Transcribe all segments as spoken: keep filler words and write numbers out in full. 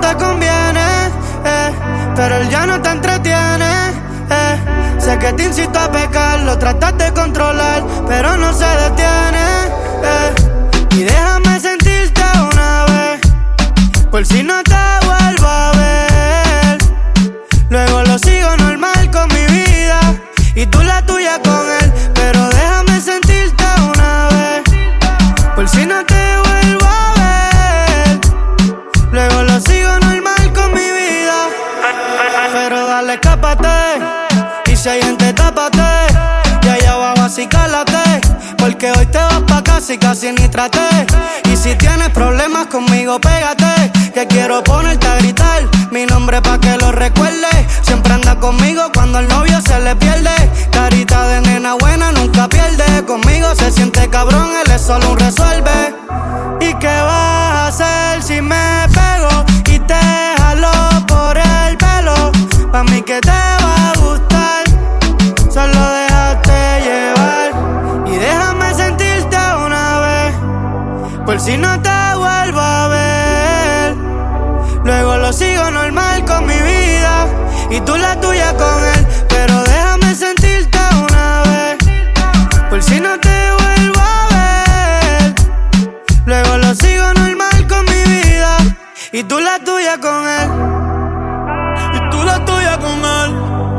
te conviene, eh, pero él ya no te entretiene, eh. Sé que te incito a pecar, lo tratas de controlar, pero no se detiene, eh. Y déjame sentirte una vez, por si no te vuelvo a ver. Luego lo sigo normal con mi vida y tú la tuya con él, pero déjame sentirte una vez, por si no te vuelvo a ver. Luego lo sigo normal con mi vida, pero dale, escápate. Y si hay gente, tápate, y allá abajo así cálate, porque hoy te vas pa' casa y casi ni traté. Y si tienes problemas conmigo, pégate, que quiero ponerte a gritar mi nombre pa' que lo recuerde. Siempre anda conmigo cuando el novio se le pierde. Carita de nena buena nunca pierde. Conmigo se siente cabrón, él es solo un resuelve. ¿Y qué vas a hacer si me pego y te jalo por el pelo? Pa' mí que te va a gustar, solo déjate llevar. Y déjame sentirte una vez, por si no te vuelvo a ver. Luego lo sigo normal con mi vida y tú la tuya con él, pero déjame sentirte una vez, por si no te vuelvo a ver. Luego lo sigo normal con mi vida y tú la tuya con él, y tú la tuya con él.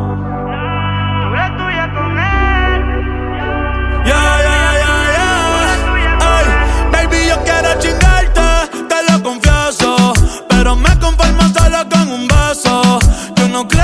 Yeah, yeah, yeah, yeah. Ay, baby, yo quiero chingarte, te lo confieso, pero me conformo solo con un beso. Yo no creo